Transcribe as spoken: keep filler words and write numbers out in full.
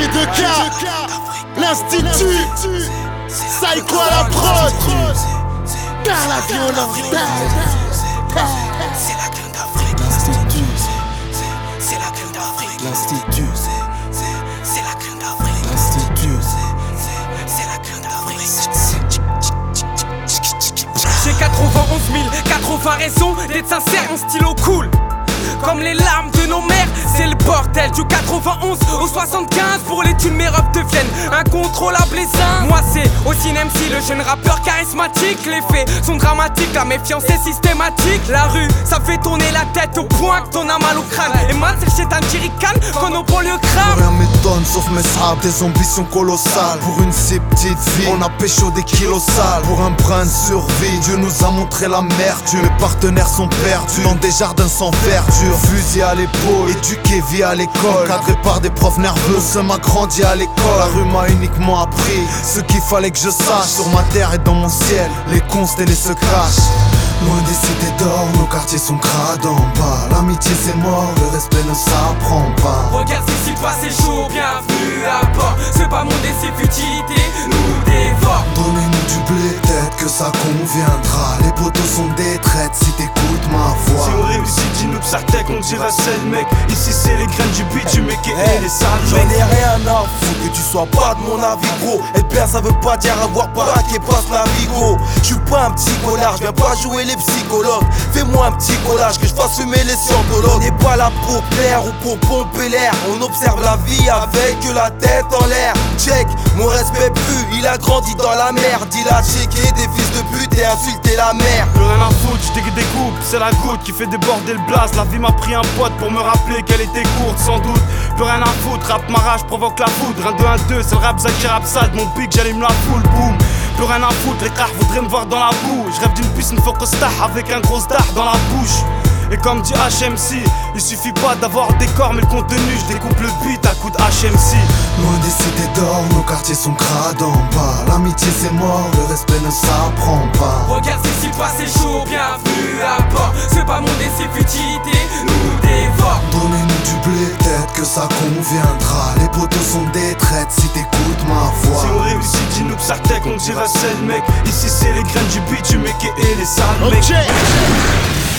G deux K, l'Institut, Psycho à la prod, par la violence, c'est la gueule d'Afrique. L'Institut, c'est la gueule d'Afrique. L'Institut, c'est la gueule d'Afrique. L'Institut, c'est la gueule d'Afrique. J'ai quatre-vingt-onze mille quatre-vingts raisons d'être sincère, mon stylo cool. Comme les larmes de nos mères, c'est le bordel du quatre-vingt-onze au soixante-quinze. Pour les thunes, mes robes deviennent incontrôlables les uns. Moi c'est aussi M C, le jeune rappeur charismatique. Les faits sont dramatiques, la méfiance est systématique. La rue, ça fait tourner la tête au point que t'en as mal au crâne. Et man, c'est le chétan qui ricane quand nos banlieues crament. Rien m'étonne sauf mes sables, des ambitions colossales. Pour une si petite vie, on a pécho des kilos sales. Pour un brin de survie, Dieu nous a montré la merde. Mes partenaires sont perdus dans des jardins sans verdure. Fusil à l'épaule, éduqué via l'école, cadré par des profs nerveux, ça m'a grandi à l'école. La rue m'a uniquement appris ce qu'il fallait que je sache. Sur ma terre et dans mon ciel, les constellés se cachent. Loin des cités d'or, nos quartiers sont crades en bas. L'amitié c'est mort, le respect ne s'apprend pas. Regarde ici, toi c'est chaud, bienvenue à bord. Ce bas monde et ses futilités nous dévorent. Donnez-nous du blé, peut-être que ça conviendra. Les poteaux sont des traites si t'écoutes ma voix. Si on réussit, dis-nous Psartec, on dira c'est le mec. Ici c'est les graines du beat, du mec et hey, les sales j'en mecs. ai rien à foutre que tu sois pas de mon avis gros. Être bien ça veut pas dire avoir baraqué passe la vie gros. J'suis pas un petit connard, j'viens pas jouer les psychologues. Fais-moi un petit collage que je fasse fumer les scientologues. On n'est pas là pour plaire ou pour pomper l'air. On observe la vie avec la tête en l'air. Check, mon respect plus, il a grandi dans la merde. Il a checké des fils de pute et insulté la mère. Plus rien à foutre, j'dégue des coupes, c'est la goutte qui fait déborder le blaze. La vie m'a pris un pote pour me rappeler qu'elle était courte sans doute. Plus rien à foutre, rap ma rage provoque la foudre. Un deux un deux, c'est le rap Zaki rap sale. Mon pic j'allume la foule, boum. Plus rien à foutre, les crars voudraient me voir dans la boue. Je rêve d'une piscine Focostar avec un gros star dans la bouche. Et comme dit H M C, il suffit pas d'avoir le décor mais le contenu. Je découpe le beat à coup de H M C. Loin des cités d'or, nos quartiers sont crades en bas. L'amitié c'est mort, le respect ne s'apprend pas. Regarde ici, toi c'est chaud, bienvenue à bord. Ce bas monde et ses futilités nous dévorent. Donnez-nous du blé, peut-être que ça conviendra. Les poteaux sont des traites si t'écoutes ma voix. Si on réussit, dis-nous Psartec, on dira c'est le mec. Ici c'est les graines du beat, du mec et les sales mecs. ok.